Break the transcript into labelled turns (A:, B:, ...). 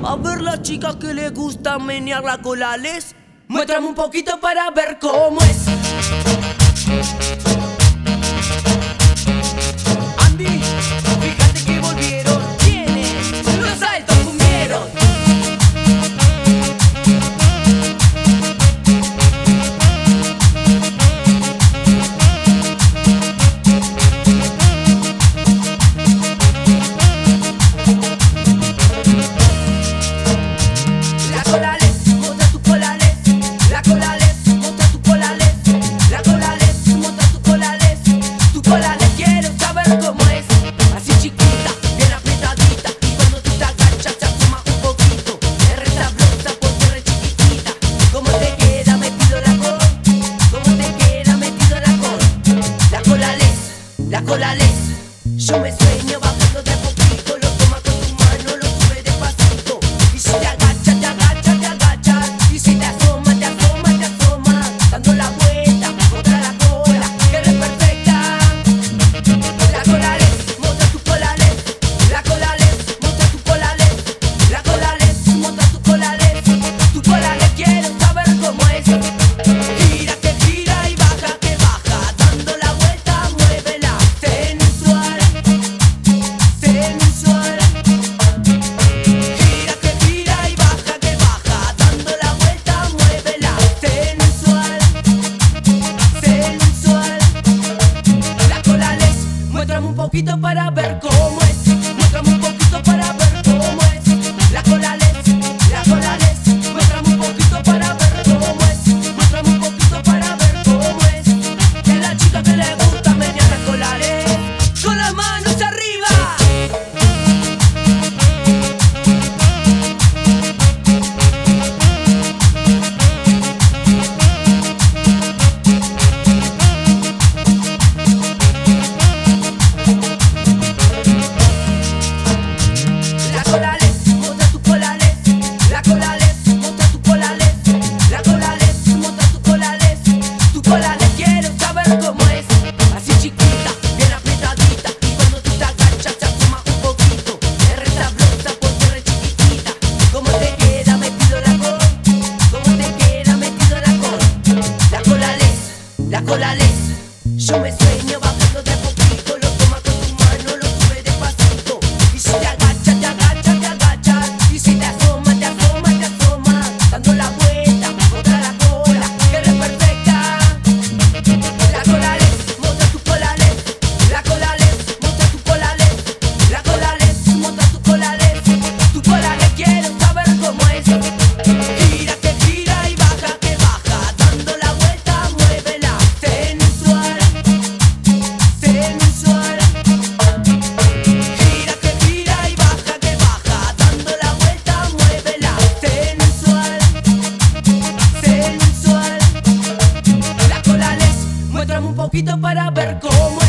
A: A ver las chicas que les gusta menear la cola, les muéstrame un poquito para ver cómo es. Andy, fíjate que volvieron. ¿Quiénes? Los altos cumbieros. Yo me sueño bajando de a poquito, lo toma con tu mano, lo sube despacito. Y si te agachas, te agachas, te agachas. Y si te asomas, te asomas, te asomas. Dando la vuelta contra la cola, que eres perfecta. La cola les, monta tu cola les. La cola les, monta tu cola les. La cola les, monta tu cola les. Tu cola les, quiero saber cómo es. Gira que gira y baja que baja. Dando la vuelta, muévela. Sensual. Gira que gira y baja que baja. Dando la vuelta, muévela. Sensual. La cola les, muéstrame un poquito para ver cómo es. Muéstrame un poquito para ver cómo es. La cola les, muéstrame un poquito para ver cómo es. Muéstrame un poquito para ver cómo es. Que la chica que le gusta menear la cola les. Con las manos arriba. La cola les, monta tu cola les. La cola les, monta tu cola les. La cola les, monta tu cola les. Tu cola les, quiero saber cómo es. Así chiquita, bien apretadita. Y cuando tú te agachas, te asoma un poquito. Eres sabrosa porque eres chiquitita. ¿Cómo te queda metido la col? ¿Cómo te queda metido la col? La cola les. Yo me sueño bajando de a poquito. Lo toma con tu mano, lo sube despacito. Y si te agachas, te agachas, te agachas. Y si te asomas, te asomas, te asomas. Dando la vuelta contra la cola, que eres perfecta. La cola les, monta tu cola les. La cola les, monta tu cola les. La cola les, monta tu cola les. Tu cola les, quiero saber cómo es. Gira que gira y baja que baja. Dando la vuelta, muévela. Sensual. Gira que gira y baja que baja. Dando la vuelta, muévela. Sensual. La cola les, muéstrame un poquito para ver cómo